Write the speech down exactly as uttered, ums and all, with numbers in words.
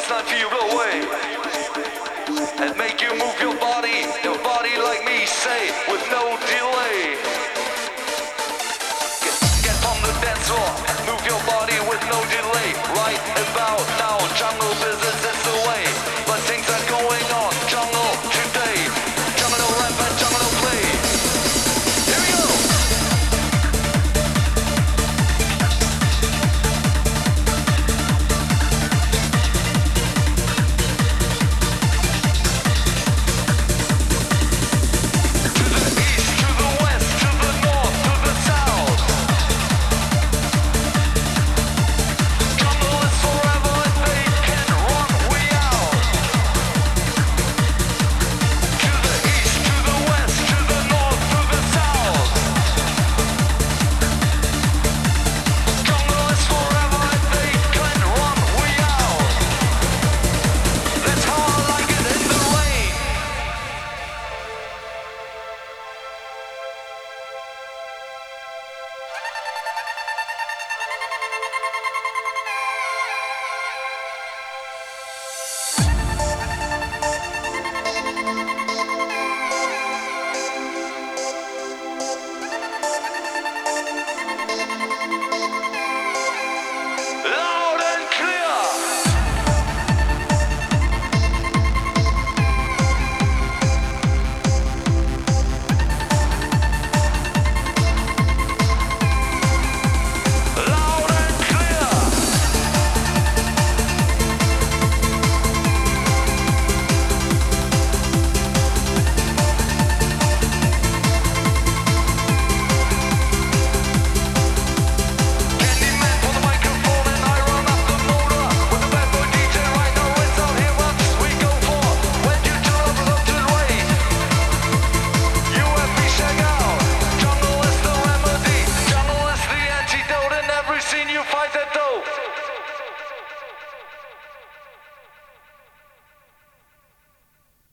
baseline feel away and make you move your body, your body like me, say with no delay. Get, get on the dance floor, move your body with no delay. Right about now, jungle business is the way, but things are going on. Jungle today, jungle rap and jungle play. Here we go. Fight that dough.